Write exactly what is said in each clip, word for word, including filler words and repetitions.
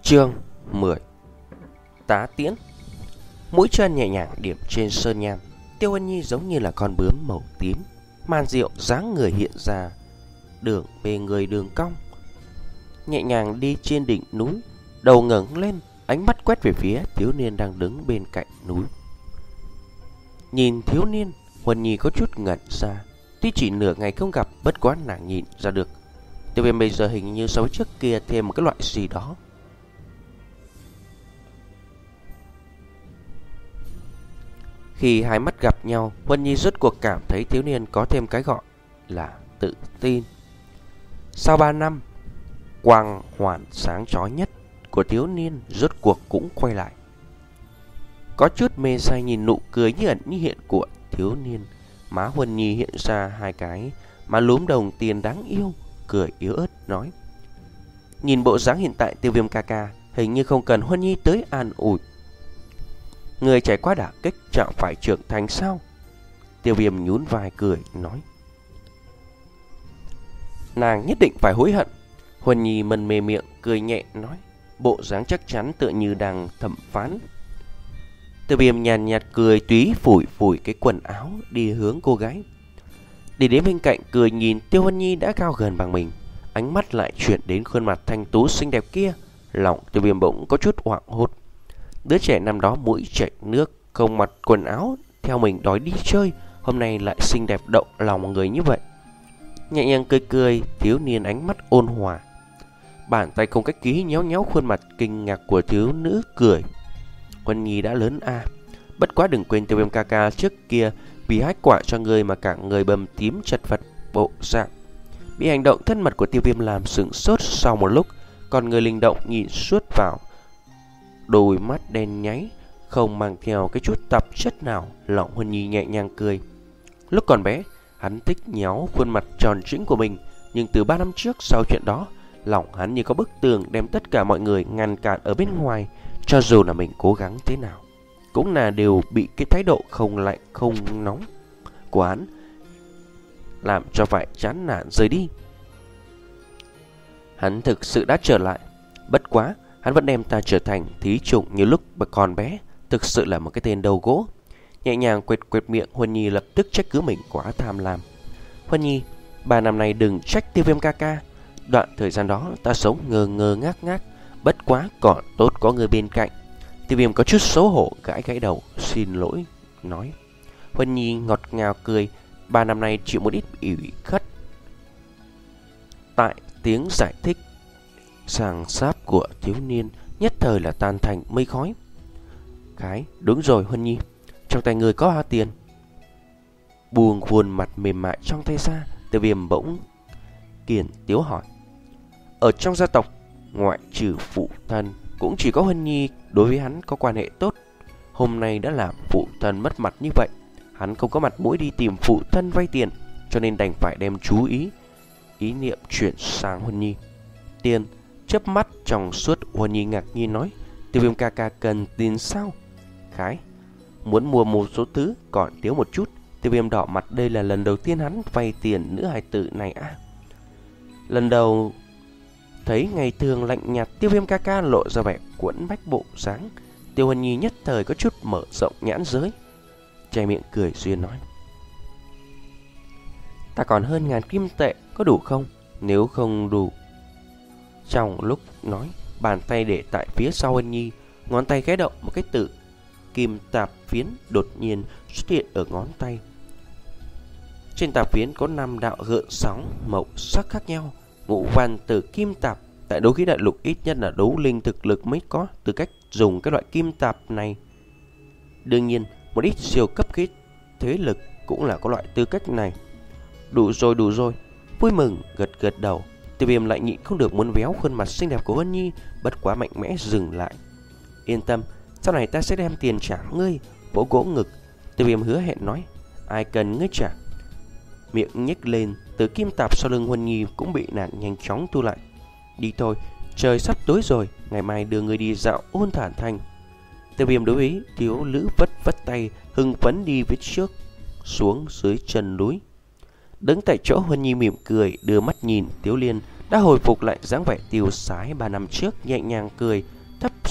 Chương mười. Tá tiễn. Mũi chân nhẹ nhàng điểm trên sơn nham. Tiêu Hân Nhi giống như là con bướm màu tím, màn diệu dáng người hiện ra, đường bề người đường cong, nhẹ nhàng đi trên đỉnh núi, đầu ngẩng lên, ánh mắt quét về phía thiếu niên đang đứng bên cạnh núi. Nhìn thiếu niên, Huân Nhi có chút ngẩn ra. Tuy chỉ nửa ngày không gặp, bất quá nàng nhìn ra được Tiêu Viêm bây giờ hình như so với trước kia thêm một cái loại gì đó. Khi hai mắt gặp nhau, Huân Nhi rốt cuộc cảm thấy thiếu niên có thêm cái gọi là tự tin. Sau ba năm, quang hoàn sáng chói nhất của thiếu niên rốt cuộc cũng quay lại. Có chút mê say nhìn nụ cười như ẩn như hiện của thiếu niên. Má Huân Nhi hiện ra hai cái má lúm đồng tiền đáng yêu, cười yếu ớt nói: nhìn bộ dáng hiện tại Tiêu Viêm ca ca, hình như không cần Huân Nhi tới an ủi. Người trải qua đả kích chẳng phải trưởng thành sao? Tiêu Viêm nhún vai cười nói: nàng nhất định phải hối hận. Huân Nhi mân mê miệng cười nhẹ nói, bộ dáng chắc chắn tựa như đang thẩm phán. Tiêu Viêm nhàn nhạt cười túy phủi phủi cái quần áo đi hướng cô gái. Đi đến bên cạnh cười nhìn Tiêu Huân Nhi đã cao gần bằng mình, ánh mắt lại chuyển đến khuôn mặt thanh tú xinh đẹp kia. Lòng Tiêu Viêm bỗng có chút hoảng hốt. Đứa trẻ năm đó mũi chảy nước, không mặc quần áo, theo mình đói đi chơi, hôm nay lại xinh đẹp động lòng người như vậy. Nhẹ nhàng cười cười, thiếu niên ánh mắt ôn hòa, bàn tay không cách ký nhéo nhéo khuôn mặt kinh ngạc của thiếu nữ cười. Huân Nhi đã lớn à, bất quá đừng quên Tiêu Viêm ca ca trước kia vì hái quả cho người mà cả người bầm tím chật vật bộ dạng. Bị hành động thân mật của Tiêu Viêm làm sửng sốt sau một lúc, còn người linh động nhìn suốt vào đôi mắt đen nháy, không mang theo cái chút tạp chất nào. Lòng Huân Nhi nhẹ nhàng cười. Lúc còn bé, hắn thích nhéo khuôn mặt tròn trĩnh của mình, nhưng từ ba năm trước sau chuyện đó, lòng hắn như có bức tường đem tất cả mọi người ngăn cản ở bên ngoài. Cho dù là mình cố gắng thế nào, cũng là đều bị cái thái độ không lạnh không nóng của hắn làm cho phải chán nản rời đi. Hắn thực sự đã trở lại, bất quá hắn vẫn đem ta trở thành thí chủng như lúc mà còn bé. Thực sự là một cái tên đầu gỗ. Nhẹ nhàng quệt quệt miệng, Huân Nhi lập tức trách cứ mình quá tham lam. Huân Nhi, ba năm nay đừng trách Tiêu Viêm ca ca. Đoạn thời gian đó ta sống ngơ ngơ ngác ngác, bất quá còn tốt có người bên cạnh. Tiêu Viêm có chút xấu hổ gãi gãi đầu, xin lỗi nói. Huân Nhi ngọt ngào cười, ba năm nay chịu một ít ủy khuất. Tại tiếng giải thích sàng sáp của thiếu niên nhất thời là tan thành mây khói. Cái đúng rồi Huân Nhi, trong tay người có bao tiền? Buông khuôn mặt mềm mại trong tay ra, Tiêu Viêm bỗng kiền tiếu hỏi. Ở trong gia tộc, ngoại trừ phụ thân, cũng chỉ có Huân Nhi đối với hắn có quan hệ tốt. Hôm nay đã làm phụ thân mất mặt như vậy, hắn không có mặt mũi đi tìm phụ thân vay tiền, cho nên đành phải đem chú ý ý niệm chuyển sang Huân Nhi. Tiền? Chớp mắt trong suốt, Huân Nhi ngạc nhiên nói. Tiêu Viêm ca ca cần tiền sao? Khái muốn mua một số thứ còn thiếu một chút. Tiêu Viêm đỏ mặt, đây là lần đầu tiên hắn vay tiền nữ hài tử này à. Lần đầu thấy ngày thường lạnh nhạt Tiêu Viêm ca ca lộ ra vẻ quẫn bách bộ dáng, Tiêu Huân Nhi nhất thời có chút mở rộng nhãn giới, che miệng cười duyên nói. Ta còn hơn ngàn kim tệ, có đủ không? Nếu không đủ. Trong lúc nói, bàn tay để tại phía sau Huân Nhi, ngón tay khẽ động, một cái tự kim tạp phiến đột nhiên xuất hiện ở ngón tay. Trên tạp phiến có năm đạo gợn sóng màu sắc khác nhau. Ngũ văn từ kim tạp, tại đấu khí đại lục ít nhất là đấu linh thực lực mới có tư cách dùng cái loại kim tạp này. Đương nhiên, một ít siêu cấp khí thế lực cũng là có loại tư cách này. Đủ rồi, đủ rồi. Vui mừng gật gật đầu. Tiêu Viêm lại nhịn không được muốn véo khuôn mặt xinh đẹp của Huân Nhi, bất quá mạnh mẽ dừng lại. Yên tâm, sau này ta sẽ đem tiền trả ngươi. Vỗ gỗ ngực, Tiêu Viêm hứa hẹn nói. Ai cần ngươi trả. Miệng nhếch lên, từ kim tạp sau lưng Huân Nhi cũng bị nàng nhanh chóng thu lại. Đi thôi, trời sắp tối rồi, ngày mai đưa ngươi đi dạo Ôn Thản Thành. Tiêu Viêm đối ý, thiếu nữ vất vất tay, hưng phấn đi phía trước, xuống dưới chân núi. Đứng tại chỗ, Huân Nhi mỉm cười, đưa mắt nhìn Tiếu Liên đã hồi phục lại dáng vẻ tiêu sái ba năm trước, nhẹ nhàng cười,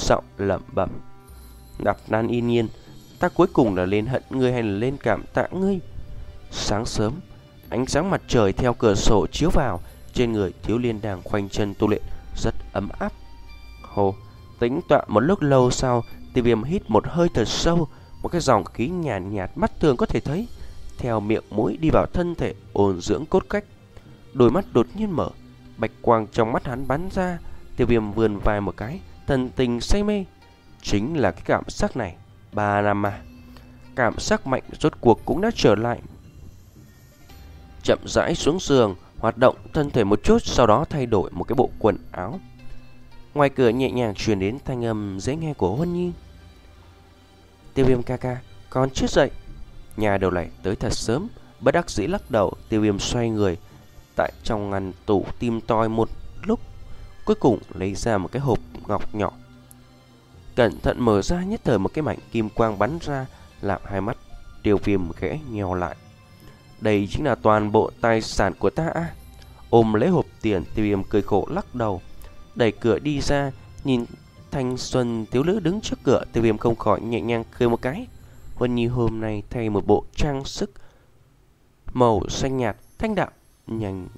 giọng lẩm bẩm. Đạp Nan yên nhiên, ta cuối cùng là lên hận ngươi hay là lên cảm tạ ngươi? Sáng sớm, ánh sáng mặt trời theo cửa sổ chiếu vào, trên người Thiếu Liên đang khoanh chân tu luyện rất ấm áp. Hồ, tĩnh tọa một lúc lâu sau, Tiêu Viêm hít một hơi thật sâu, một cái dòng khí nhàn nhạt, nhạt mắt thường có thể thấy theo miệng mũi đi vào thân thể, ôn dưỡng cốt cách. Đôi mắt đột nhiên mở, bạch quang trong mắt hắn bắn ra. Tiêu Viêm vươn vai một cái, thần tình say mê. Chính là cái cảm giác này, ba năm mà. Cảm giác mạnh rốt cuộc cũng đã trở lại. Chậm rãi xuống giường, hoạt động thân thể một chút, sau đó thay đổi một cái bộ quần áo. Ngoài cửa nhẹ nhàng truyền đến thanh âm dễ nghe của Huân Nhi. Tiêu Viêm ca ca, con chưa dậy. Nhà đầu này tới thật sớm. Bất đắc dĩ lắc đầu, Tiêu Viêm xoay người tại trong ngăn tủ tìm tòi một lúc, cuối cùng lấy ra một cái hộp ngọc nhỏ. Cẩn thận mở ra, nhất thời một cái mảnh kim quang bắn ra, làm hai mắt Tiêu Viêm khẽ nheo lại. Đây chính là toàn bộ tài sản của ta à? Ôm lấy hộp tiền, Tiêu Viêm cười khổ lắc đầu, đẩy cửa đi ra. Nhìn thanh xuân thiếu nữ đứng trước cửa, Tiêu Viêm không khỏi nhẹ nhàng cười một cái. Huân Nhi hôm nay thay một bộ trang sức màu xanh nhạt, thanh đạm, nhanh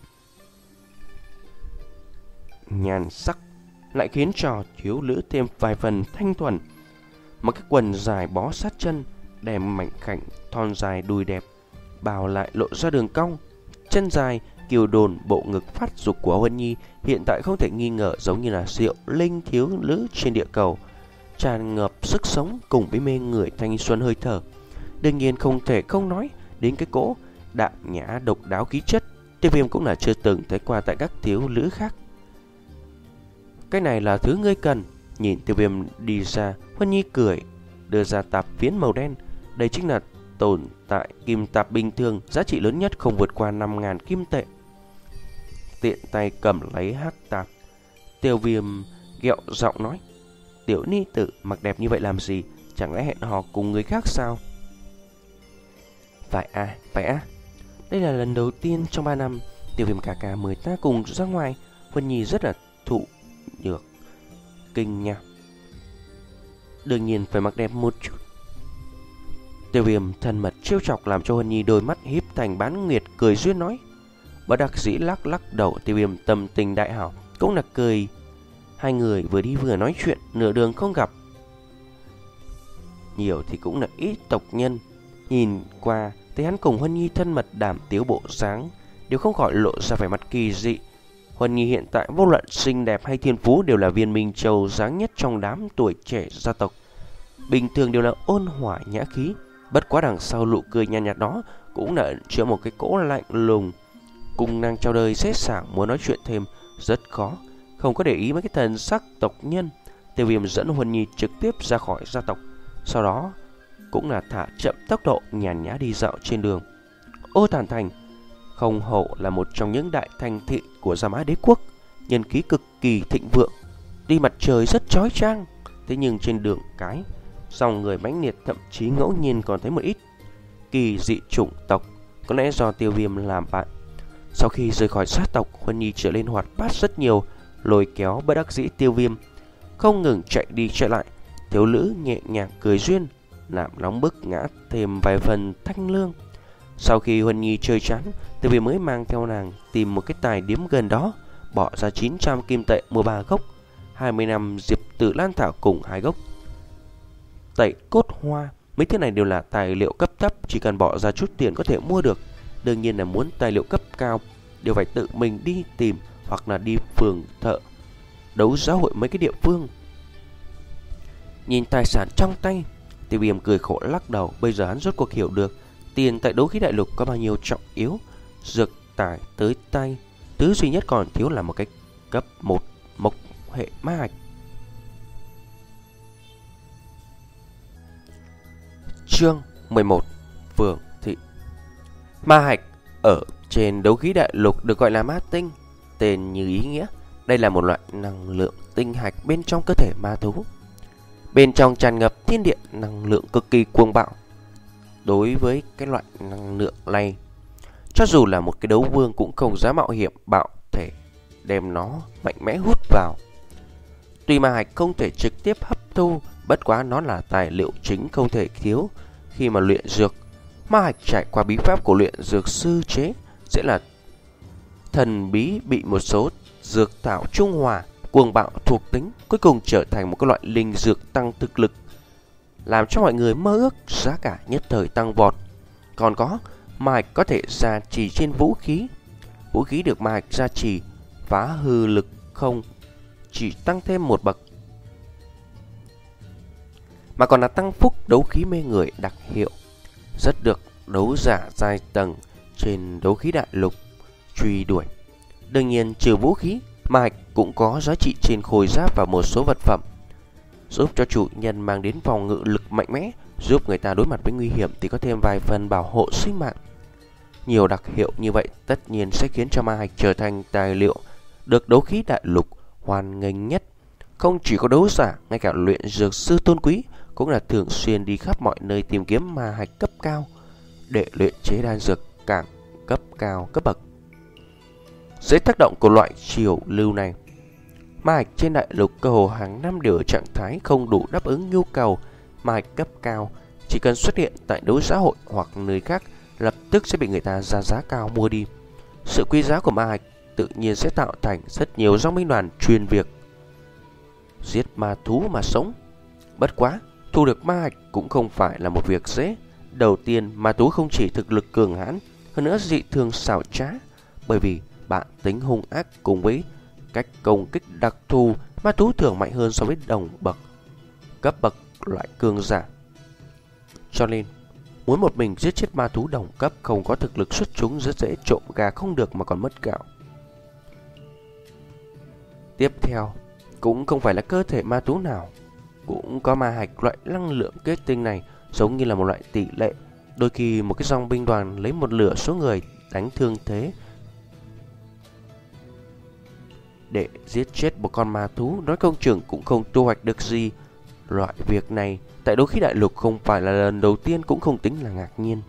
nhàn sắc, lại khiến cho thiếu nữ thêm vài phần thanh thuần. Một cái quần dài bó sát chân, đem mảnh khảnh thon dài đùi đẹp bào lại lộ ra đường cong. Chân dài kiều đồn, bộ ngực phát dục của Huân Nhi hiện tại không thể nghi ngờ giống như là diệu linh thiếu nữ trên địa cầu, tràn ngập sức sống cùng với mê người thanh xuân hơi thở. Đương nhiên không thể không nói đến cái cỗ đạm nhã độc đáo khí chất, Tiêu Viêm cũng là chưa từng thấy qua tại các thiếu nữ khác. Cái này là thứ ngươi cần. Nhìn Tiêu Viêm đi ra, Huân Nhi cười, đưa ra tạp phiến màu đen. Đây chính là tồn tại kim tạp bình thường, giá trị lớn nhất không vượt qua năm ngàn kim tệ. Tiện tay cầm lấy hắc tạp, Tiêu Viêm ghẹo giọng nói, tiểu ni tử mặc đẹp như vậy làm gì? Chẳng lẽ hẹn hò cùng người khác sao? Phải à, phải à. Đây là lần đầu tiên trong ba năm Tiêu Viêm ca ca mời ta cùng ra ngoài. Huân Nhi rất là thụ nhược kinh nha. Đương nhiên phải mặc đẹp một chút. Tiêu Viêm thân mật trêu chọc làm cho Huân Nhi đôi mắt híp thành bán nguyệt, cười duyên nói. Bất đắc dĩ lắc lắc đầu, Tiêu Viêm tâm tình đại hảo cũng là cười. Hai người vừa đi vừa nói chuyện, nửa đường không gặp nhiều thì cũng là ít tộc nhân. Nhìn qua thấy hắn cùng Huân Nhi thân mật đảm tiếu bộ dáng, đều không khỏi lộ ra vẻ mặt kỳ dị. Huân Nhi hiện tại vô luận xinh đẹp hay thiên phú đều là viên minh châu dáng nhất trong đám tuổi trẻ gia tộc. Bình thường đều là ôn hòa nhã khí, bất quá đằng sau nụ cười nhàn nhạt đó cũng là ẩn chứa một cái cỗ lạnh lùng. Cùng nàng chào đời xét sảng muốn nói chuyện thêm rất khó, không có để ý mấy cái thần sắc tộc nhân. Tiêu Viêm dẫn Huân Nhi trực tiếp ra khỏi gia tộc, sau đó cũng là thả chậm tốc độ nhàn nhã đi dạo trên đường. Ô Tản Thành không hổ là một trong những đại thành thị của Gia Mã Đế quốc, nhân khí cực kỳ thịnh vượng, đi mặt trời rất chói chang. Thế nhưng trên đường cái dòng người mãnh liệt, thậm chí ngẫu nhiên còn thấy một ít kỳ dị chủng tộc. Có lẽ do Tiêu Viêm làm bạn. Sau khi rời khỏi sát tộc, Huân Nhi trở lên hoạt bát rất nhiều, lôi kéo bất đắc dĩ Tiêu Viêm không ngừng chạy đi chạy lại. Thiếu nữ nhẹ nhàng cười duyên, làm nóng bức ngã thêm vài phần thanh lương. Sau khi Huân Nhi chơi chán, Tiêu Viêm mới mang theo nàng tìm một cái tài điếm gần đó, bỏ ra chín trăm kim tệ mua ba gốc, hai mươi năm diệp tử lan thảo cùng hai gốc tẩy cốt hoa. Mấy thứ này đều là tài liệu cấp thấp, chỉ cần bỏ ra chút tiền có thể mua được. Đương nhiên là muốn tài liệu cấp cao đều phải tự mình đi tìm, hoặc là đi phường thợ đấu giá hội mấy cái địa phương. Nhìn tài sản trong tay, Tiêu Viêm cười khổ lắc đầu. Bây giờ hắn rốt cuộc hiểu được tiền tại đấu khí đại lục có bao nhiêu trọng yếu. Dược tài tới tay, thứ duy nhất còn thiếu là một cái cấp một mộc hệ ma hạch. Chương mười một. Phường thị. Ma hạch ở trên đấu khí đại lục được gọi là ma tinh. Tên như ý nghĩa, đây là một loại năng lượng tinh hạch bên trong cơ thể ma thú. Bên trong tràn ngập thiên địa năng lượng cực kỳ cuồng bạo. Đối với cái loại năng lượng này, cho dù là một cái đấu vương cũng không dám mạo hiểm bạo thể đem nó mạnh mẽ hút vào. Tuy ma hạch không thể trực tiếp hấp thu, bất quá nó là tài liệu chính không thể thiếu khi mà luyện dược. Ma hạch trải qua bí pháp của luyện dược sư chế sẽ là thần bí bị một số dược thảo trung hòa, cuồng bạo thuộc tính, cuối cùng trở thành một cái loại linh dược tăng thực lực, làm cho mọi người mơ ước giá cả nhất thời tăng vọt. Còn có, ma hạch có thể gia trì trên vũ khí. Vũ khí được ma hạch gia trì, phá hư lực không chỉ tăng thêm một bậc, mà còn là tăng phúc đấu khí mê người đặc hiệu, rất được đấu giả giai tầng trên đấu khí đại lục truy đuổi. Đương nhiên, trừ vũ khí, ma hạch cũng có giá trị trên khôi giáp và một số vật phẩm, giúp cho chủ nhân mang đến phòng ngự lực mạnh mẽ, giúp người ta đối mặt với nguy hiểm thì có thêm vài phần bảo hộ sinh mạng. Nhiều đặc hiệu như vậy tất nhiên sẽ khiến cho ma hạch trở thành tài liệu được đấu khí đại lục hoan nghênh nhất. Không chỉ có đấu giả, ngay cả luyện dược sư tôn quý cũng là thường xuyên đi khắp mọi nơi tìm kiếm ma hạch cấp cao để luyện chế đan dược càng cấp cao cấp bậc. Dưới tác động của loại chiều lưu này, ma hạch trên đại lục cơ hồ hàng năm đều ở trạng thái không đủ đáp ứng nhu cầu. Ma hạch cấp cao chỉ cần xuất hiện tại đấu giá hội hoặc nơi khác, lập tức sẽ bị người ta ra giá cao mua đi. Sự quý giá của ma hạch tự nhiên sẽ tạo thành rất nhiều dòng binh đoàn chuyên việc giết ma thú mà sống. Bất quá, thu được ma hạch cũng không phải là một việc dễ. Đầu tiên, ma thú không chỉ thực lực cường hãn, hơn nữa dị thường xảo trá, bởi vì bản tính hung ác cùng với cách công kích đặc thù, ma thú thường mạnh hơn so với đồng bậc cấp bậc loại cường giả. Cho nên, muốn một mình giết chết ma thú đồng cấp không có thực lực xuất chúng rất dễ trộm gà không được mà còn mất gạo. Tiếp theo, cũng không phải là cơ thể ma thú nào cũng có ma hạch. Loại năng lượng kết tinh này giống như là một loại tỷ lệ. Đôi khi một cái dòng binh đoàn lấy một nửa số người đánh thương thế để giết chết một con ma thú, nói không chừng cũng không thu hoạch được gì. Loại việc này tại đấu khí đại lục không phải là lần đầu tiên, cũng không tính là ngạc nhiên.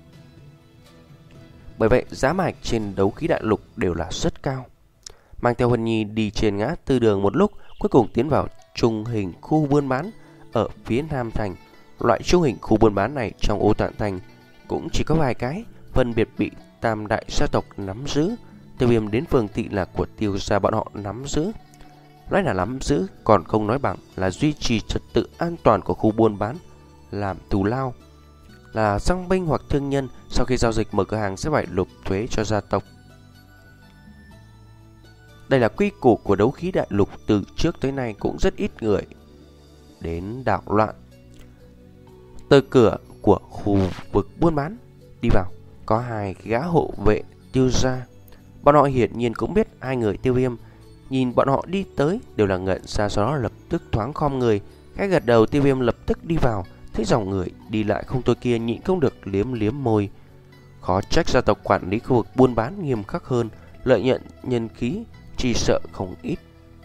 Bởi vậy giá ma hạch trên đấu khí đại lục đều là rất cao. Mang theo Huân Nhi đi trên ngã tư đường một lúc, cuối cùng tiến vào trung hình khu buôn bán ở phía Nam Thành. Loại trung hình khu buôn bán này trong Ô Tạng Thành cũng chỉ có vài cái, phân biệt bị tam đại gia tộc nắm giữ. Tiêu Viêm đến phường thị là của Tiêu gia bọn họ nắm giữ. Nói là nắm giữ còn không nói bằng là duy trì trật tự an toàn của khu buôn bán, làm thù lao. Là dòng binh hoặc thương nhân sau khi giao dịch mở cửa hàng sẽ phải nộp thuế cho gia tộc. Đây là quy củ của đấu khí đại lục, từ trước tới nay cũng rất ít người đến đảo loạn. Từ cửa của khu vực buôn bán đi vào có hai gã hộ vệ Tiêu gia. Bọn họ hiển nhiên cũng biết hai người Tiêu Viêm. Nhìn bọn họ đi tới đều là ngẩn ra, sau đó lập tức thoáng khom người. Cái gật đầu, Tiêu Viêm lập tức đi vào. Thấy dòng người đi lại không tôi kia, nhịn không được liếm liếm môi. Khó trách gia tộc quản lý khu vực buôn bán nghiêm khắc hơn, lợi nhuận nhân khí chỉ sợ không ít.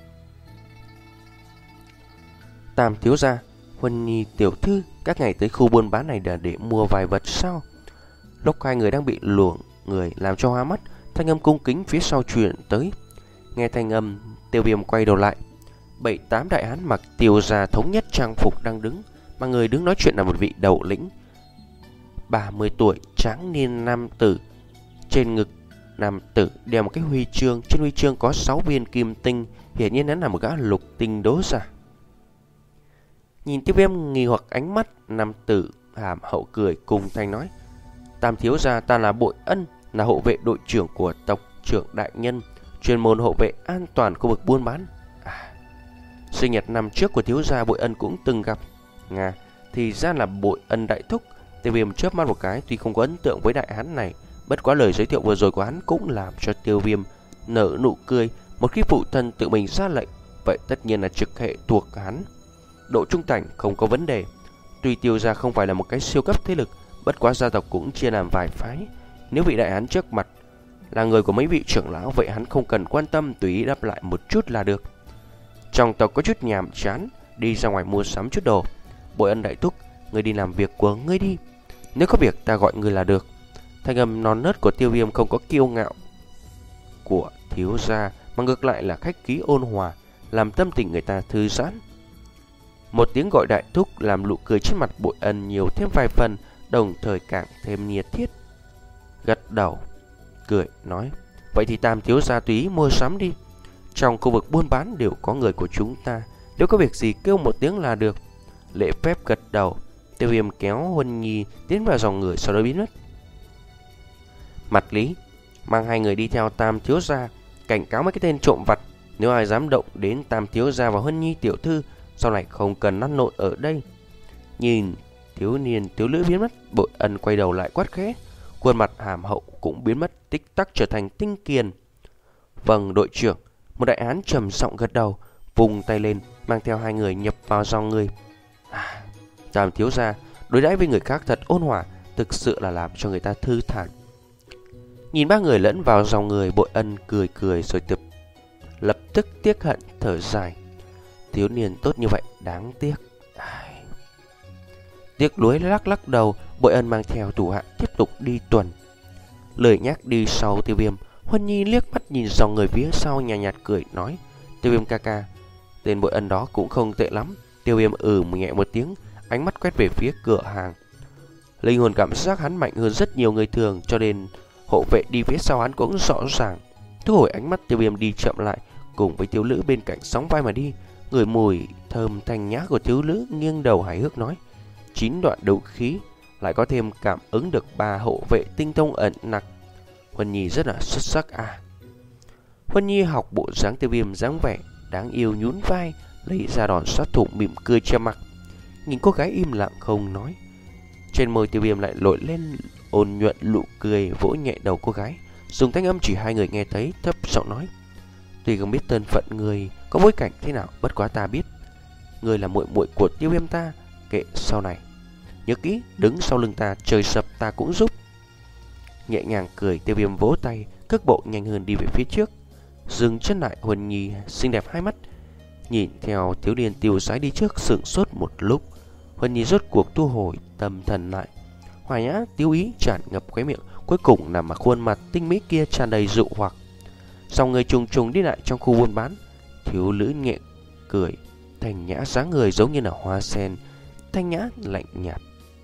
Tam thiếu gia, Huân Nhi tiểu thư, các ngày tới khu buôn bán này là để mua vài vật sao? Lúc hai người đang bị luồng người làm cho hoa mắt, thanh âm cung kính phía sau truyền tới. Nghe thanh âm, Tiêu Viêm quay đầu lại. Bảy tám đại hán mặc Tiêu gia thống nhất trang phục đang đứng, mà người đứng nói chuyện là một vị đầu lĩnh ba mươi tuổi, tráng niên nam tử. Trên ngực nam tử đeo một cái huy chương, trên huy chương có sáu viên kim tinh, hiển nhiên hắn là một gã lục tinh đấu giả. Nhìn Tiêu Viêm nghi hoặc ánh mắt, nam tử hàm hậu cười cùng thanh nói: Tam thiếu gia, ta là Bội Ân, là hộ vệ đội trưởng của tộc trưởng đại nhân, chuyên môn hộ vệ an toàn khu vực buôn bán. À, sinh nhật năm trước của thiếu gia Bội Ân cũng từng gặp. Nga, thì ra là Bội Ân đại thúc. Tiêu Viêm chớp mắt một cái, tuy không có ấn tượng với đại hán này, bất quá lời giới thiệu vừa rồi của hắn cũng làm cho Tiêu Viêm nở nụ cười. Một khi phụ thân tự mình ra lệnh, vậy tất nhiên là trực hệ thuộc hắn, độ trung thành không có vấn đề. Tuy Tiêu gia không phải là một cái siêu cấp thế lực, bất quá gia tộc cũng chia làm vài phái. Nếu vị đại hán trước mặt là người của mấy vị trưởng lão, vậy hắn không cần quan tâm, tùy ý đáp lại một chút là được. Trong tộc có chút nhàm chán, đi ra ngoài mua sắm chút đồ. Bội Ân đại thúc, ngươi đi làm việc của ngươi đi, nếu có việc ta gọi ngươi là được. Thanh âm non nớt của Tiêu Viêm không có kiêu ngạo của thiếu gia, mà ngược lại là khách khí ôn hòa. làm tâm tình người ta thư giãn. Một tiếng gọi đại thúc làm nụ cười trên mặt Bội Ân nhiều thêm vài phần, đồng thời càng thêm nhiệt thiết. Gật đầu, cười nói, vậy thì Tam thiếu gia tùy mua sắm đi. Trong khu vực buôn bán đều có người của chúng ta, nếu có việc gì kêu một tiếng là được. Lễ phép gật đầu, Tiêu Viêm kéo Huân Nhi tiến vào dòng người sau đó biến mất. Mặt Lý mang hai người đi theo Tam thiếu gia, cảnh cáo mấy cái tên trộm vặt, nếu ai dám động đến Tam thiếu gia và Huân Nhi tiểu thư, sau này không cần lăn lộn ở đây. Nhìn thiếu niên thiếu nữ biến mất, Bội Ân quay đầu lại quát khẽ, khuôn mặt hàm hậu cũng biến mất, tích tắc trở thành tinh kiền. Vâng đội trưởng. Một đại hán trầm giọng gật đầu, vùng tay lên, mang theo hai người nhập vào dòng người. À, Tam thiếu gia đối đãi với người khác thật ôn hòa, thực sự là làm cho người ta thư thản. Nhìn ba người lẫn vào dòng người, Bội Ân cười cười rồi tập lập tức tiếc hận thở dài. Thiếu niên tốt như vậy đáng tiếc. Ai... Tiếc nuối lắc lắc đầu, Bội Ân mang theo thủ hạ tiếp tục đi tuần. Lời nhắc đi sau Tiêu Viêm, Huân Nhi liếc mắt nhìn dòng người phía sau, nhàn nhạt, nhạt cười nói, Tiêu Viêm ca ca, tên Bội Ân đó cũng không tệ lắm. Tiêu Viêm ừ nhẹ một tiếng, ánh mắt quét về phía cửa hàng. Linh hồn cảm giác hắn mạnh hơn rất nhiều người thường, cho nên hộ vệ đi phía sau hắn cũng rõ ràng. Thu hồi ánh mắt, Tiêu Viêm đi chậm lại, cùng với thiếu nữ bên cạnh sóng vai mà đi. Người mùi thơm thanh nhã của thiếu nữ nghiêng đầu hài hước nói, chín đoạn đấu khí, lại có thêm cảm ứng được ba hộ vệ tinh thông ẩn nặc. Huân Nhi rất là xuất sắc à. Huân Nhi học bộ dáng Tiêu Viêm dáng vẻ đáng yêu, nhún vai, lấy ra đòn sát thủ mỉm cười che mặt. Nhìn cô gái im lặng không nói, trên môi Tiêu Viêm lại lội lên ôn nhuận nụ cười, vỗ nhẹ đầu cô gái, dùng thanh âm chỉ hai người nghe thấy, thấp giọng nói, tuy không biết thân phận người có bối cảnh thế nào, bất quá ta biết người là muội muội của Tiêu Viêm ta, kệ sau này nhớ kỹ, đứng sau lưng ta, trời sập ta cũng giúp. Nhẹ nhàng cười, Tiêu Viêm vỗ tay, cước bộ nhanh hơn đi về phía trước. Dừng chân lại, Huân Nhi xinh đẹp hai mắt nhìn theo thiếu niên tiêu sái đi trước, sững sốt một lúc. Huân Nhi rốt cuộc thu hồi tâm thần lại, hòa nhã tiêu ý tràn ngập khóe miệng, cuối cùng nằm ở khuôn mặt tinh mỹ kia tràn đầy dụ hoặc. Dòng người trùng trùng đi lại trong khu buôn bán, thiếu nữ nhẹ cười, thanh nhã dáng người giống như là hoa sen, thanh nhã lạnh nhạt.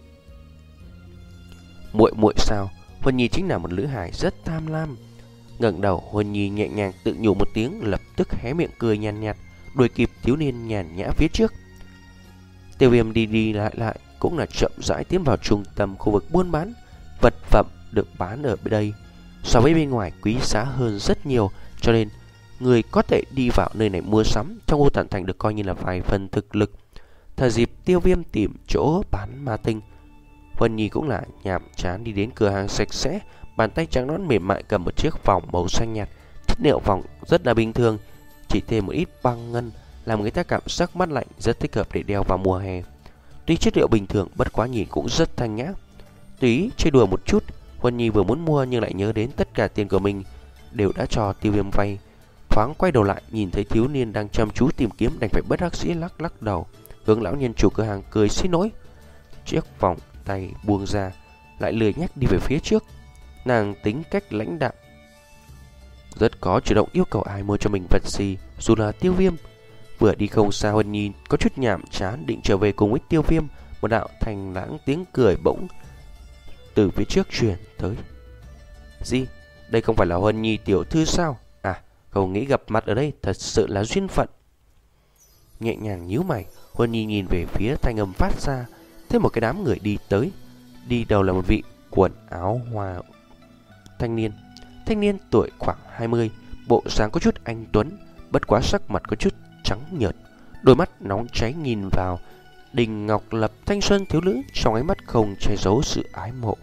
Muội muội sao? Huân Nhi chính là một nữ hài rất tham lam. Ngẩng đầu, Huân Nhi nhẹ nhàng tự nhủ một tiếng, lập tức hé miệng cười nhàn nhạt, đuổi kịp thiếu niên nhàn nhã phía trước. Tiêu Viêm đi đi lại lại cũng là chậm rãi tiến vào trung tâm khu vực buôn bán. Vật phẩm được bán ở đây so với bên ngoài quý giá hơn rất nhiều, cho nên người có thể đi vào nơi này mua sắm trong Ô Tản Thành được coi như là vài phần thực lực. Thời dịp Tiêu Viêm tìm chỗ bán ma tinh, Huân Nhi cũng là nhàm chán đi đến cửa hàng sạch sẽ, bàn tay trắng nõn mềm mại cầm một chiếc vòng màu xanh nhạt. Chất liệu vòng rất là bình thường, chỉ thêm một ít băng ngân làm người ta cảm giác mát lạnh, rất thích hợp để đeo vào mùa hè. Tuy chất liệu bình thường, bất quá nhìn cũng rất thanh nhã. Tùy chơi đùa một chút, Huân Nhi vừa muốn mua nhưng lại nhớ đến tất cả tiền của mình đều đã cho Tiêu Viêm vay. Thoáng quay đầu lại, nhìn thấy thiếu niên đang chăm chú tìm kiếm, đành phải bất đắc dĩ lắc lắc đầu, hướng lão nhân chủ cửa hàng cười xin lỗi. Chiếc vòng tay buông ra, lại lười nhắc đi về phía trước. Nàng tính cách lãnh đạm, rất có chủ động yêu cầu ai mua cho mình vật gì, dù là Tiêu Viêm. Vừa đi không xa, Huân Nhi có chút nhàm chán định trở về cùng với Tiêu Viêm. Một đạo thành lãng tiếng cười bỗng từ phía trước truyền tới. Gì? Đây không phải là Huân Nhi tiểu thư sao? À, không nghĩ gặp mặt ở đây, thật sự là duyên phận. Nhẹ nhàng nhíu mày, Huân Nhi nhìn về phía thanh âm phát ra, thấy một cái đám người đi tới. Đi đầu là một vị quần áo hoa thanh niên. Thanh niên tuổi khoảng hai mươi, bộ dáng có chút anh tuấn, bất quá sắc mặt có chút trắng nhợt, đôi mắt nóng cháy nhìn vào Đình Ngọc Lập thanh xuân thiếu nữ, trong ánh mắt không che giấu sự ái mộ.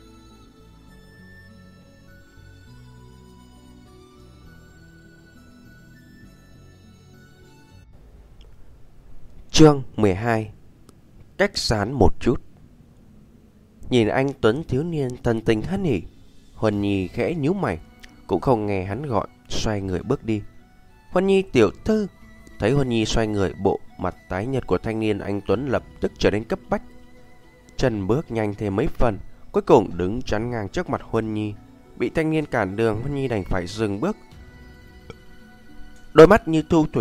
Chương mười hai. Cách sán một chút. Nhìn anh tuấn thiếu niên thần tình hân hỉ, Huân Nhi khẽ nhíu mày, cũng không nghe hắn gọi, xoay người bước đi. Huân Nhi tiểu thư. Thấy Huân Nhi xoay người, bộ mặt tái nhợt của thanh niên anh tuấn lập tức trở nên cấp bách. Chân bước nhanh thêm mấy phần, cuối cùng đứng chắn ngang trước mặt Huân Nhi. Bị thanh niên cản đường, Huân Nhi đành phải dừng bước. Đôi mắt như thu thủy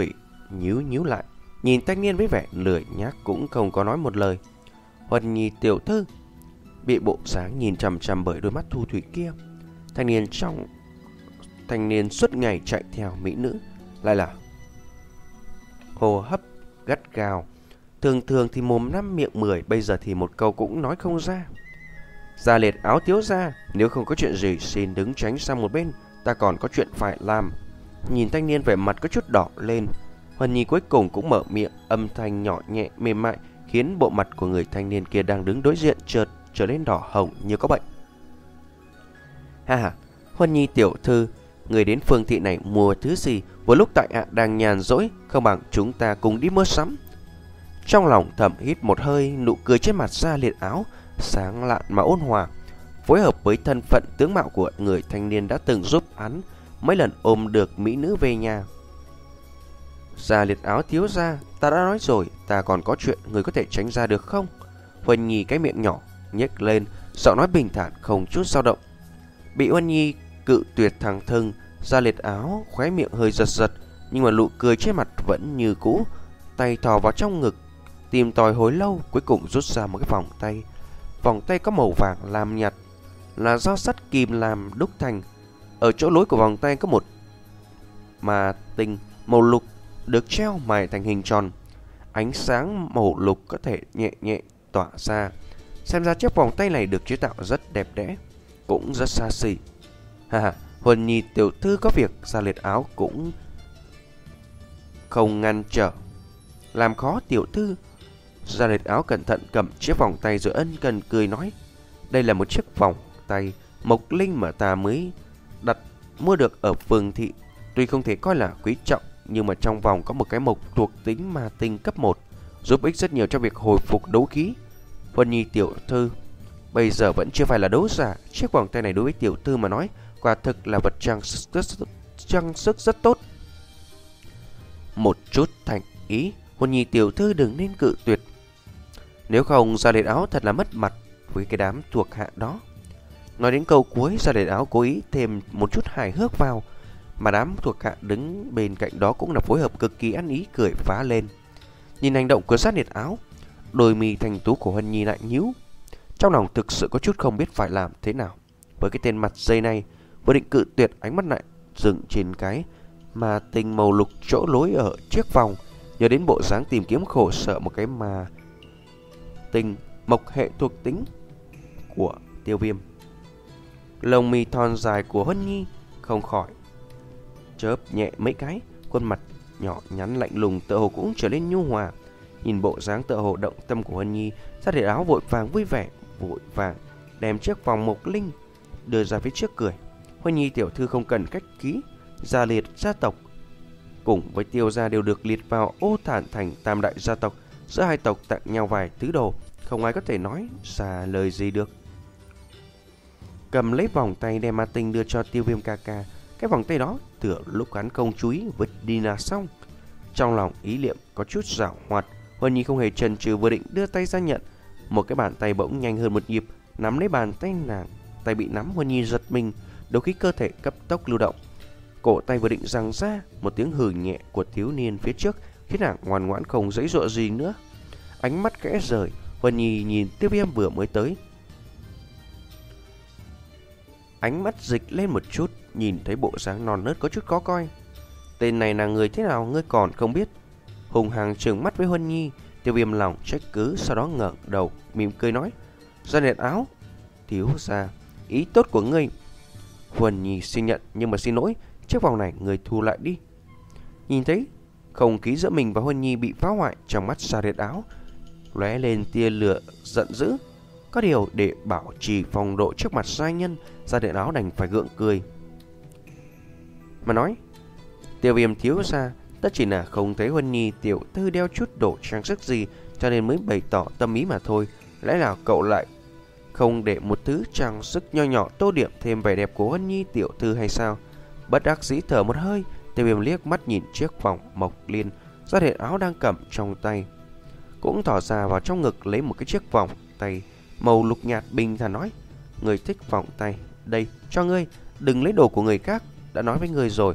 nhíu nhíu lại, nhìn thanh niên với vẻ lười nhác cũng không có nói một lời. Huân Nhi tiểu thư bị bộ dáng nhìn chằm chằm bởi đôi mắt thu thủy kia. Thanh niên trong thanh niên suốt ngày chạy theo mỹ nữ, lại là hô hấp gắt gao. Thường thường thì mồm năm miệng mười, bây giờ thì một câu cũng nói không ra. Gia Liệt Áo thiếu gia, nếu không có chuyện gì xin đứng tránh sang một bên, ta còn có chuyện phải làm. Nhìn thanh niên vẻ mặt có chút đỏ lên, Huân Nhi cuối cùng cũng mở miệng, âm thanh nhỏ nhẹ mềm mại khiến bộ mặt của người thanh niên kia đang đứng đối diện chợt trở nên đỏ hồng như có bệnh. Ha ha, Huân Nhi tiểu thư, người đến phương thị này mua thứ gì? Vừa lúc tại hạ đang nhàn rỗi, không bằng chúng ta cùng đi mua sắm. Trong lòng thầm hít một hơi, nụ cười trên mặt Gia Liệt Áo sáng lạn mà ôn hòa, phối hợp với thân phận tướng mạo của người thanh niên đã từng giúp hắn mấy lần ôm được mỹ nữ về nhà. Gia Liệt Áo thiếu gia, ta đã nói rồi, ta còn có chuyện, người có thể tránh ra được không? Huân Nhi cái miệng nhỏ nhếch lên, giọng nói bình thản không chút dao động. Bị Huân Nhi cự tuyệt thẳng thừng, Gia Liệt Áo khóe miệng hơi giật giật, nhưng mà nụ cười trên mặt vẫn như cũ. Tay thò vào trong ngực, tìm tòi hồi lâu, cuối cùng rút ra một cái vòng tay. Vòng tay có màu vàng lam nhạt, là do sắt kim làm đúc thành. Ở chỗ lối của vòng tay có một mà tinh màu lục được treo mài thành hình tròn. Ánh sáng màu lục có thể nhẹ nhẹ tỏa ra. Xem ra chiếc vòng tay này được chế tạo rất đẹp đẽ, cũng rất xa xỉ. Ha ha, Huân Nhi tiểu thư có việc, Gia Liệt Áo cũng không ngăn trở làm khó tiểu thư. Gia Liệt Áo cẩn thận cầm chiếc vòng tay rồi ân cần cười nói, đây là một chiếc vòng tay mộc linh mà ta mới đặt mua được ở phường thị. Tuy không thể coi là quý trọng, nhưng mà trong vòng có một cái mộc thuộc tính ma tinh cấp một, giúp ích rất nhiều cho việc hồi phục đấu khí. Huân Nhi tiểu thư, bây giờ vẫn chưa phải là đấu giả, chiếc vòng tay này đối với tiểu thư mà nói quả thực là vật trang sức, trang sức rất tốt. Một chút thành ý, Huân Nhi tiểu thư đừng nên cự tuyệt, nếu không Gia Liệt Áo thật là mất mặt với cái đám thuộc hạ đó. Nói đến câu cuối, Gia Liệt Áo cố ý thêm một chút hài hước vào, mà đám thuộc hạ đứng bên cạnh đó cũng là phối hợp cực kỳ ăn ý cười phá lên. Nhìn hành động của Gia Liệt Áo, đôi mi thanh tú của Huân Nhi lại nhíu, trong lòng thực sự có chút không biết phải làm thế nào. Với cái tên mặt dây này, vừa định cự tuyệt, ánh mắt lại dừng trên cái mà tinh màu lục chỗ lối ở chiếc vòng, nhớ đến bộ dáng tìm kiếm khổ sở một cái mà tinh mộc hệ thuộc tính của Tiêu Viêm. Lông mi thon dài của Huân Nhi không khỏi chớp nhẹ mấy cái, khuôn mặt nhỏ nhắn lạnh lùng tựa hồ cũng trở nên nhu hòa. Nhìn bộ dáng tựa hồ động tâm của Huân Nhi, Gia Liệt Áo vội vàng vui vẻ, vội vàng đem chiếc vòng mộc linh đưa ra phía trước cười. Huân Nhi tiểu thư không cần khách khí, Gia Liệt gia tộc cùng với Tiêu gia đều được liệt vào ô thản thành tam đại gia tộc, giữa hai tộc tặng nhau vài thứ đồ, không ai có thể nói ra lời gì được. Cầm lấy vòng tay đem ma tinh đưa cho Tiêu Viêm ca ca, cái vòng tay đó tựa lúc hắn không chú ý vứt đi là xong. Trong lòng ý niệm có chút giảo hoạt, Huân Nhi không hề chần chừ, vừa định đưa tay ra nhận, một cái bàn tay bỗng nhanh hơn một nhịp nắm lấy bàn tay nàng. Tay bị nắm, Huân Nhi giật mình, đấu khí cơ thể cấp tốc lưu động. Cổ tay vừa định giằng ra, một tiếng hừ nhẹ của thiếu niên phía trước khiến nàng ngoan ngoãn không giãy giụa gì nữa. Ánh mắt khẽ rời, Huân Nhi nhìn Tiêu Viêm vừa mới tới, ánh mắt dịch lên một chút, nhìn thấy bộ dáng non nớt có chút khó coi. Tên này là người thế nào ngươi còn không biết? Hùng hằng trừng mắt với Huân Nhi. Tiêu Viêm lòng trách cứ, sau đó ngẩng đầu mỉm cười nói, Gia Liệt Áo thiếu gia, ý tốt của ngươi Huân Nhi xin nhận, nhưng mà xin lỗi, chiếc vòng này người thu lại đi. Nhìn thấy không khí giữa mình và Huân Nhi bị phá hoại, trong mắt Gia Liệt Áo lóe lên tia lửa giận dữ. Có điều để bảo trì phong độ trước mặt giai nhân, Gia Liệt Áo đành phải gượng cười mà nói, Tiêu Viêm thiếu gia, tất chỉ là không thấy Huân Nhi tiểu thư đeo chút đồ trang sức gì, cho nên mới bày tỏ tâm ý mà thôi. Lẽ nào cậu lại không để một thứ trang sức nho nhỏ tô điểm thêm vẻ đẹp của Huân Nhi tiểu thư hay sao? Bất đắc dĩ thở một hơi, Tiêu Viêm liếc mắt nhìn chiếc vòng mộc liên Gia Liệt Áo đang cầm trong tay, cũng thỏ ra vào trong ngực lấy một cái chiếc vòng tay màu lục nhạt, bình thản nói, người thích vòng tay, đây cho ngươi, đừng lấy đồ của người khác, đã nói với ngươi rồi,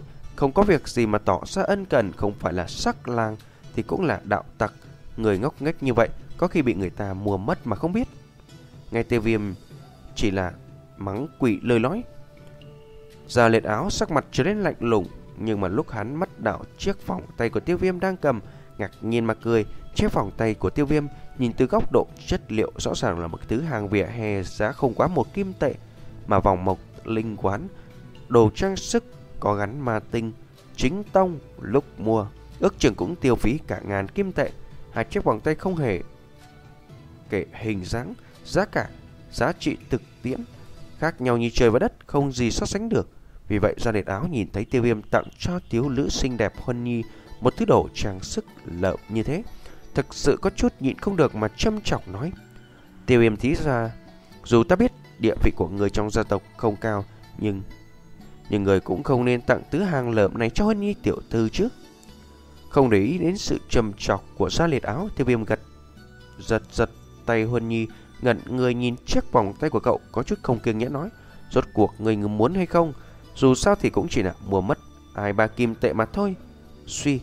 không có việc gì mà tỏ ra ân cần, không phải là sắc lang thì cũng là đạo tặc. Người ngốc nghếch như vậy có khi bị người ta mua mất mà không biết. Nghe Tiêu Viêm chỉ là mắng quỷ lời nói, Gia Liệt Áo sắc mặt trở nên lạnh lùng. Nhưng mà lúc hắn mắt đảo chiếc vòng tay của Tiêu Viêm đang cầm, ngạc nhiên mà cười. Chiếc vòng tay của Tiêu Viêm nhìn từ góc độ chất liệu rõ ràng là một thứ hàng vỉa hè giá không quá một kim tệ, mà vòng mộc linh quán, đồ trang sức có gắn ma tinh chính tông, lúc mua ước chừng cũng tiêu phí cả ngàn kim tệ. Hai chiếc vòng tay không hề kể hình dáng, giá cả, giá trị thực tiễn khác nhau như trời và đất, không gì so sánh được. Vì vậy Gia Liệt Áo nhìn thấy Tiêu Viêm tặng cho thiếu nữ xinh đẹp Huân Nhi một thứ đồ trang sức lợm như thế, thực sự có chút nhịn không được mà châm chọc nói: Tiêu Viêm thí ra, dù ta biết địa vị của người trong gia tộc không cao, nhưng nhưng người cũng không nên tặng thứ hàng lợm này cho Huân Nhi tiểu thư chứ. Không để ý đến sự trầm chọc của Gia Liệt Áo, Tiêu Viêm gật giật giật tay Huân Nhi, ngẩn người nhìn chiếc vòng tay của cậu, có chút không kiêng nhẫn nói: Rốt cuộc người muốn hay không? Dù sao thì cũng chỉ là mua mất hai ba kim tệ mà thôi. Suy.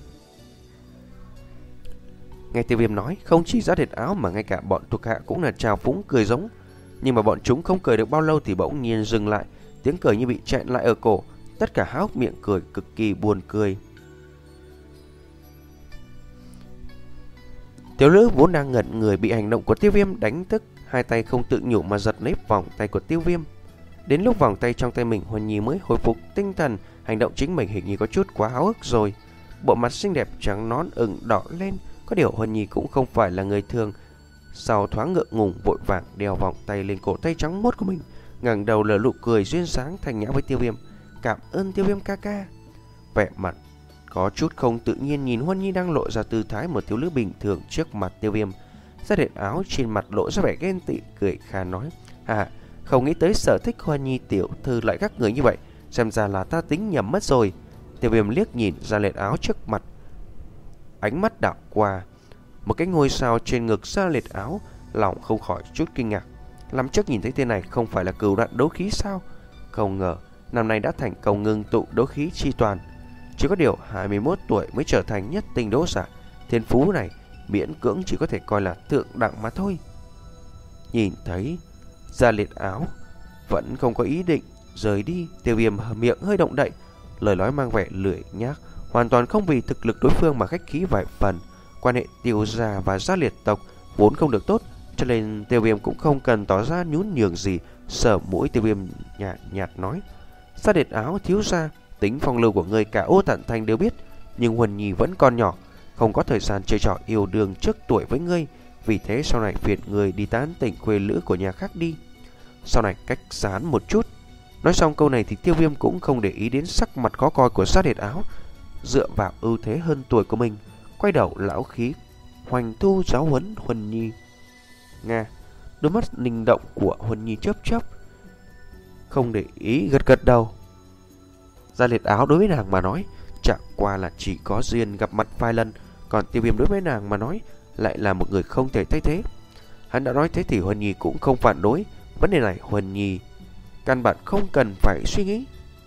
Nghe Tiêu Viêm nói, không chỉ Gia Liệt Áo mà ngay cả bọn thuộc hạ cũng là trào phúng cười giống. Nhưng mà bọn chúng không cười được bao lâu thì bỗng nhiên dừng lại, tiếng cười như bị chẹn lại ở cổ. Tất cả há hốc miệng cười, cực kỳ buồn cười. Thiếu nữ vốn đang ngẩn người bị hành động của Tiêu Viêm đánh thức, hai tay không tự nhủ mà giật lấy vòng tay của Tiêu Viêm. Đến lúc vòng tay trong tay mình, Huân Nhi mới hồi phục tinh thần. Hành động chính mình hình như có chút quá háo hức rồi. Bộ mặt xinh đẹp trắng nón ửng đỏ lên. Có điều Huân Nhi cũng không phải là người thường. Sau thoáng ngượng ngùng, vội vàng đeo vòng tay lên cổ tay trắng muốt của mình, ngẩng đầu lờ nụ cười duyên dáng thanh nhã với Tiêu Viêm: Cảm ơn Tiêu Viêm ca ca. Vẻ mặt có chút không tự nhiên nhìn Huân Nhi đang lộ ra tư thái một thiếu nữ bình thường trước mặt Tiêu Viêm. Gia Liệt Áo trên mặt lộ ra vẻ ghen tị, cười khà nói: À, không nghĩ tới sở thích Huân Nhi tiểu thư lại các người như vậy, xem ra là ta tính nhầm mất rồi. Tiêu Viêm liếc nhìn Gia Liệt Áo trước mặt, ánh mắt đảo qua một cái ngôi sao trên ngực Gia Liệt Áo, lòng không khỏi chút kinh ngạc. Năm trước nhìn thấy tên này không phải là cửu đoạn đấu khí sao? Không ngờ năm nay đã thành công ngưng tụ đấu khí chi toàn. Chỉ có điều hai mươi mốt tuổi mới trở thành nhất tinh đấu giả, thiên phú này miễn cưỡng chỉ có thể coi là thượng đẳng mà thôi. Nhìn thấy Gia Liệt Áo vẫn không có ý định rời đi, Tiêu Viêm miệng hơi động đậy, lời nói mang vẻ lười nhác, hoàn toàn không vì thực lực đối phương mà khách khí vài phần. Quan hệ Tiêu gia và Gia Liệt tộc vốn không được tốt, cho nên Tiêu Viêm cũng không cần tỏ ra nhún nhường gì. Sờ mũi, Tiêu Viêm nhạt nhạt nói: Gia Liệt Áo thiếu gia, tính phong lưu của người cả Ô Tản Thành đều biết, nhưng Huân Nhi vẫn còn nhỏ, không có thời gian chơi trò yêu đương trước tuổi với ngươi. Vì thế sau này phiền người đi tán tỉnh khuê lữ của nhà khác đi. Sau này cách gián một chút. Nói xong câu này thì Tiêu Viêm cũng không để ý đến sắc mặt khó coi của Gia Liệt Áo. Dựa vào ưu thế hơn tuổi của mình, quay đầu lão khí hoành thu giáo huấn Huân Nhi. Nga, đôi mắt linh động của Huân Nhi chớp chớp, không để ý gật gật đầu. Gia Liệt Áo đối với nàng mà nói chẳng qua là chỉ có duyên gặp mặt vài lần, còn Tiêu Viêm đối với nàng mà nói lại là một người không thể thay thế. Hắn đã nói thế thì Huân Nhi cũng không phản đối. Vấn đề này Huân Nhi căn bản không cần phải suy nghĩ.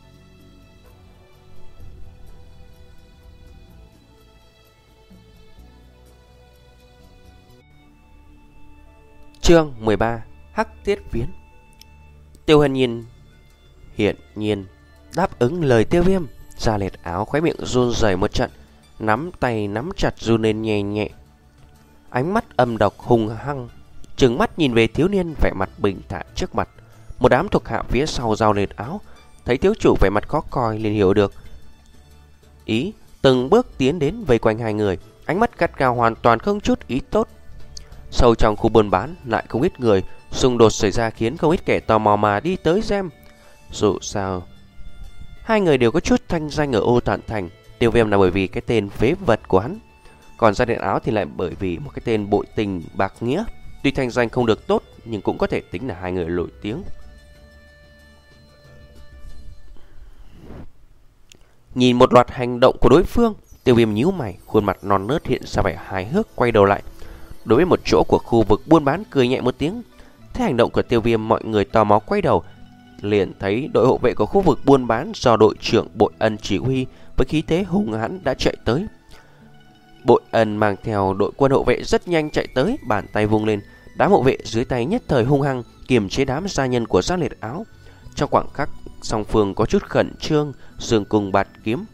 Chương mười ba: Hắc Thiết Phiến. Tiêu Hân Nhiên hiện nhiên đáp ứng lời Tiêu Viêm. Gia Liệt Áo khóe miệng run rẩy một trận, nắm tay nắm chặt run lên nhẹ nhẹ, ánh mắt âm độc hung hăng trừng mắt nhìn về thiếu niên vẻ mặt bình thản trước mặt. Một đám thuộc hạ phía sau Gia Liệt Áo thấy thiếu chủ vẻ mặt khó coi liền hiểu được ý, từng bước tiến đến vây quanh hai người, ánh mắt gắt gao hoàn toàn không chút ý tốt. Sâu trong khu buôn bán lại không ít người, xung đột xảy ra khiến không ít kẻ tò mò mà đi tới xem. Dù sao hai người đều có chút thanh danh ở Ô Tản Thành. Tiêu Viêm là bởi vì cái tên phế vật của hắn, còn Gia Liệt Áo thì lại bởi vì một cái tên bội tình bạc nghĩa. Tuy thanh danh không được tốt nhưng cũng có thể tính là hai người nổi tiếng. Nhìn một loạt hành động của đối phương, Tiêu Viêm nhíu mày, khuôn mặt non nớt hiện ra vẻ hài hước, quay đầu lại đối với một chỗ của khu vực buôn bán cười nhẹ một tiếng. Thấy hành động của Tiêu Viêm, mọi người tò mò quay đầu, liền thấy đội hộ vệ của khu vực buôn bán do đội trưởng Bội Ân chỉ huy với khí thế hung hãn đã chạy tới. Bội Ân mang theo đội quân hộ vệ rất nhanh chạy tới, bàn tay vung lên, đám hộ vệ dưới tay nhất thời hung hăng kiềm chế đám gia nhân của Giác Liệt Áo. Trong khoảng khắc, song phương có chút khẩn trương, dường cùng bạt kiếm.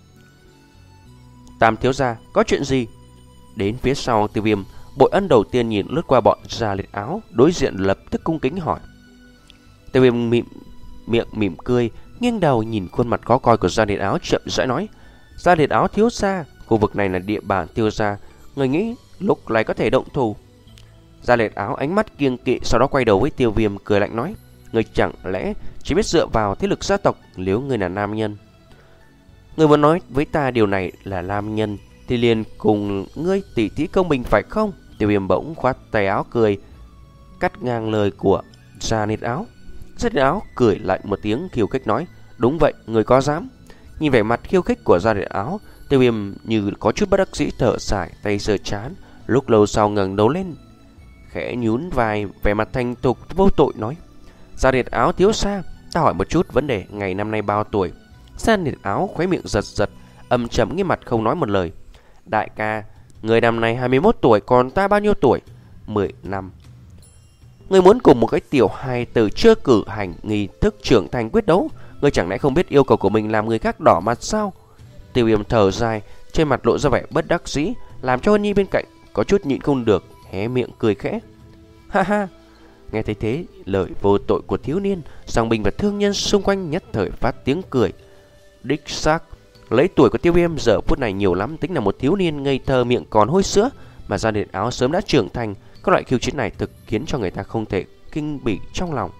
Tam thiếu gia, có chuyện gì? Đến phía sau Tiêu Viêm, Bội Ân đầu tiên nhìn lướt qua bọn Giác Liệt Áo, đối diện lập tức cung kính hỏi. Tiêu Viêm mỉm miệng mỉm cười, nghiêng đầu nhìn khuôn mặt khó coi của Giác Liệt Áo, chậm rãi nói: Giác Liệt Áo thiếu gia, khu vực này là địa bàn Tiêu gia, người nghĩ lúc này có thể động thủ? Giác Liệt Áo ánh mắt kiêng kỵ, sau đó quay đầu với Tiêu Viêm cười lạnh nói: Người chẳng lẽ chỉ biết dựa vào thế lực gia tộc? Nếu người là nam nhân, người muốn nói với ta điều này là nam nhân, thì liền cùng ngươi tỉ thí công bình phải không? Tiêu Viêm bỗng khoát tay áo cười, cắt ngang lời của Giác Liệt Áo. Giác Liệt Áo cười lạnh một tiếng khiêu khích nói: Đúng vậy, người có dám? Nhìn vẻ mặt khiêu khích của Giác Liệt Áo, Tiêu Viêm như có chút bất đắc dĩ thở dài, tay sờ chán, lúc lâu sau ngẩng đầu lên, khẽ nhún vai, vẻ mặt thanh tục vô tội nói: Giác Liệt Áo thiếu gia, ta hỏi một chút vấn đề, ngày năm nay bao tuổi? Giác Liệt Áo khóe miệng giật giật, âm trầm nghiêm mặt không nói một lời. Đại ca, người năm nay hai mươi mốt tuổi, còn ta bao nhiêu tuổi? mười năm. Người muốn cùng một cái tiểu hài tử chưa cử hành nghi thức trưởng thành quyết đấu, người chẳng lẽ không biết yêu cầu của mình làm người khác đỏ mặt sao? Tiêu Viêm thở dài, trên mặt lộ ra vẻ bất đắc dĩ, làm cho Hân Nhi bên cạnh có chút nhịn không được, hé miệng cười khẽ. Ha ha. Nghe thấy thế lời vô tội của thiếu niên, Song Binh và thương nhân xung quanh nhất thời phát tiếng cười. Đích xác, lấy tuổi của Tiêu Viêm giờ phút này nhiều lắm tính là một thiếu niên ngây thơ miệng còn hôi sữa, mà Giác Liệt Áo sớm đã trưởng thành. Các loại khiêu chiến này thực khiến cho người ta không thể kinh bỉ trong lòng.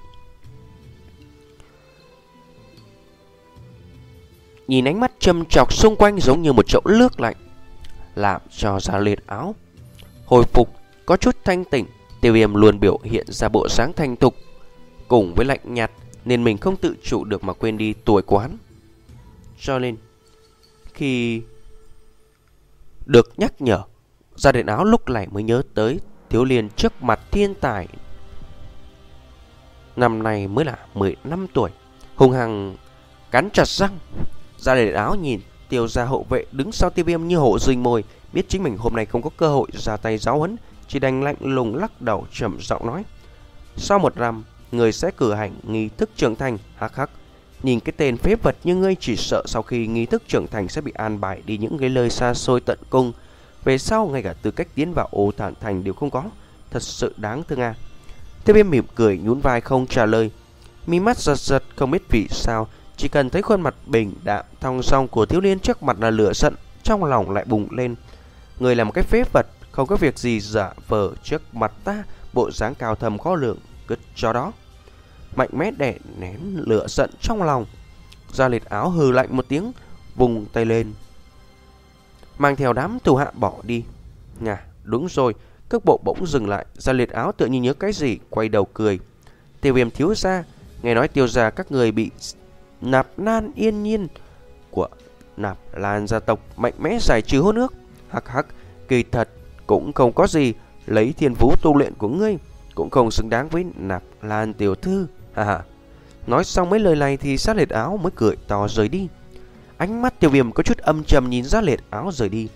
Nhìn ánh mắt châm chọc xung quanh giống như một chậu nước lạnh, làm cho Giác Liệt Áo hồi phục có chút thanh tỉnh. Tiêu Viêm luôn biểu hiện ra bộ dáng thanh thục cùng với lạnh nhạt, nên mình không tự chủ được mà quên đi tuổi của hắn. Cho nên khi được nhắc nhở, Giác Liệt Áo lúc này mới nhớ tới thiếu niên trước mặt thiên tài năm nay mới là mười lăm tuổi, hung hăng cắn chặt răng. Giác Liệt Áo nhìn Tiêu gia hậu vệ đứng sau Tiêu Viêm như hổ rình mồi, biết chính mình hôm nay không có cơ hội ra tay giáo huấn, chỉ đành lạnh lùng lắc đầu trầm giọng nói: Sau một năm, người sẽ cử hành nghi thức trưởng thành. Hắc hắc, nhìn cái tên phế vật như ngươi, chỉ sợ sau khi nghi thức trưởng thành sẽ bị an bài đi những cái nơi xa xôi tận cung, về sau ngay cả tư cách tiến vào Ô Thản Thành đều không có, thật sự đáng thương à. Tiêu Viêm mỉm cười nhún vai không trả lời, mi mắt giật giật không biết vì sao, chỉ cần thấy khuôn mặt bình đạm thong dong của thiếu niên trước mặt là lửa giận trong lòng lại bùng lên. Người là một cái phế vật, không có việc gì giả vờ trước mặt ta, bộ dáng cao thầm khó lường, cứ cho đó. Mạnh mẽ đè nén lửa giận trong lòng, Giác Liệt Áo hừ lạnh một tiếng, vùng tay lên, mang theo đám tù hạ bỏ đi. Ngà, đúng rồi, cước bộ bỗng dừng lại. Giác Liệt Áo tự nhiên nhớ cái gì, quay đầu cười. Tiêu Viêm thiếu gia, nghe nói Tiêu gia các người bị Nạp Lan Yên Nhiên của Nạp Lan gia tộc mạnh mẽ giải trừ hôn ước. Hắc hắc, kỳ thật cũng không có gì, lấy thiên phú tu luyện của ngươi cũng không xứng đáng với Nạp Lan tiểu thư. Ha ha. Nói xong mấy lời này thì Giác Liệt Áo mới cười to rời đi. Ánh mắt Tiêu Viêm có chút âm trầm nhìn Giác Liệt Áo rời đi,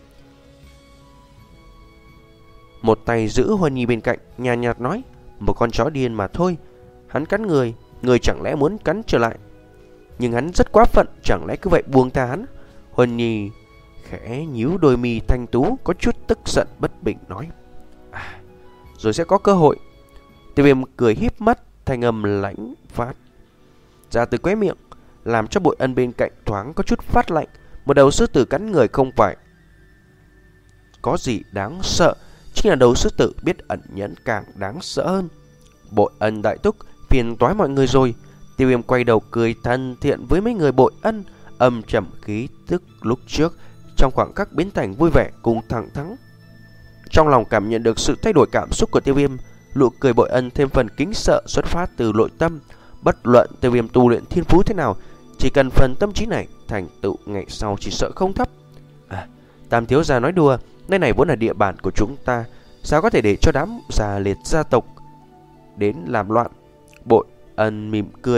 một tay giữ Huân Nhi bên cạnh, nhàn nhạt nói: Một con chó điên mà thôi, hắn cắn người, người chẳng lẽ muốn cắn trở lại? Nhưng hắn rất quá phận, chẳng lẽ cứ vậy buông tha hắn? Huân Nhi khẽ nhíu đôi mi thanh tú, có chút tức giận bất bình nói: À, rồi sẽ có cơ hội. Tiêu Viêm cười híp mắt, thanh âm lãnh phát ra từ khóe miệng, làm cho Bội Ân bên cạnh thoáng có chút phát lạnh. Một đầu sư tử cắn người không phải có gì đáng sợ, chính là đầu sư tử biết ẩn nhẫn càng đáng sợ hơn. Bội Ân đại thúc, phiền toái mọi người rồi. Tiêu Viêm quay đầu cười thân thiện với mấy người Bội Ân, âm trầm khí tức lúc trước trong khoảng khắc biến thành vui vẻ cùng thẳng thắn. Trong lòng cảm nhận được sự thay đổi cảm xúc của Tiêu Viêm, nụ cười Bội Ân thêm phần kính sợ xuất phát từ nội tâm. Bất luận Tiêu Viêm tu luyện thiên phú thế nào, chỉ cần phần tâm trí này thành tựu ngày sau chỉ sợ không thấp. À, Tam thiếu gia nói đùa, nơi này vốn là địa bàn của chúng ta, sao có thể để cho đám già liệt gia tộc đến làm loạn? Bội Ân mỉm cười,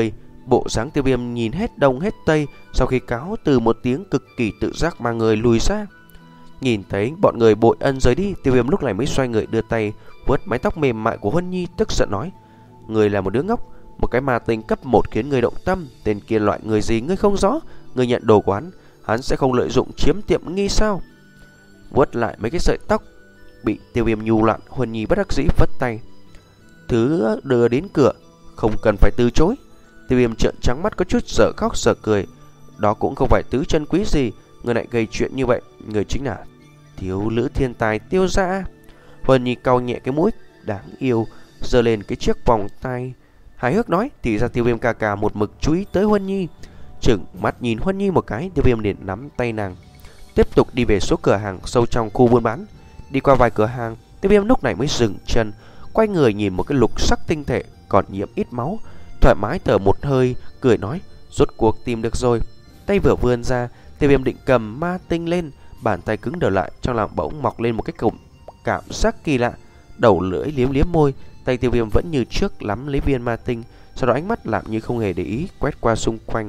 Bộ dáng Tiêu Viêm nhìn hết đông hết tây, sau khi cáo từ một tiếng cực kỳ tự giác mà người lùi ra. Nhìn thấy bọn người bội ân rời đi, Tiêu Viêm lúc này mới xoay người đưa tay vuốt mái tóc mềm mại của Huân Nhi, tức giận nói: người là một đứa ngốc, một cái ma tinh cấp một khiến người động tâm, tên kia loại người gì ngươi không rõ, ngươi nhận đồ của hắn, hắn sẽ không lợi dụng chiếm tiệm nghi sao? Vuốt lại mấy cái sợi tóc bị Tiêu Viêm nhu loạn, Huân Nhi bất đắc dĩ vất tay: thứ đưa đến cửa không cần phải từ chối. Tiêu Viêm trợn trắng mắt có chút dở khóc dở cười: đó cũng không phải thứ chân quý gì, người lại gây chuyện như vậy, người chính là thiếu nữ thiên tài Tiêu gia. Huân Nhi cau nhẹ cái mũi đáng yêu, giơ lên cái chiếc vòng tay hài hước nói: thì ra Tiêu Viêm ca ca một mực chú ý tới Huân Nhi. Chừng mắt nhìn Huân Nhi một cái, Tiêu Viêm liền nắm tay nàng tiếp tục đi về số cửa hàng sâu trong khu buôn bán. Đi qua vài cửa hàng, Tiêu Viêm lúc này mới dừng chân, quay người nhìn một cái lục sắc tinh thể còn nhiễm ít máu, thoải mái thở một hơi, cười nói: rốt cuộc tìm được rồi. Tay vừa vươn ra, Tiêu Viêm định cầm ma tinh lên, bàn tay cứng đờ lại, trong lòng bỗng mọc lên một cái cụm cảm giác kỳ lạ. Đầu lưỡi liếm liếm môi, tay Tiêu Viêm vẫn như trước nắm lấy viên ma tinh, sau đó ánh mắt làm như không hề để ý, quét qua xung quanh.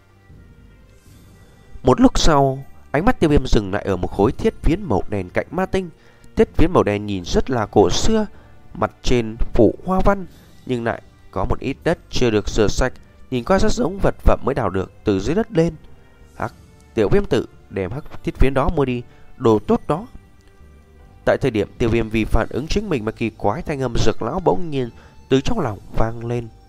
Một lúc sau, ánh mắt Tiêu Viêm dừng lại ở một khối thiết phiến màu đen cạnh ma tinh. Thiết phiến màu đen nhìn rất là cổ xưa, mặt trên phủ hoa văn, nhưng lại có một ít đất chưa được rửa sạch, nhìn qua rất giống vật phẩm mới đào được từ dưới đất lên. Hắc, Tiểu Viêm tử, đem hắc thiết phiến đó mua đi, đồ tốt đó. Tại thời điểm Tiêu Viêm vì phản ứng chính mình mà kỳ quái, thanh âm Dược lão bỗng nhiên từ trong lòng vang lên.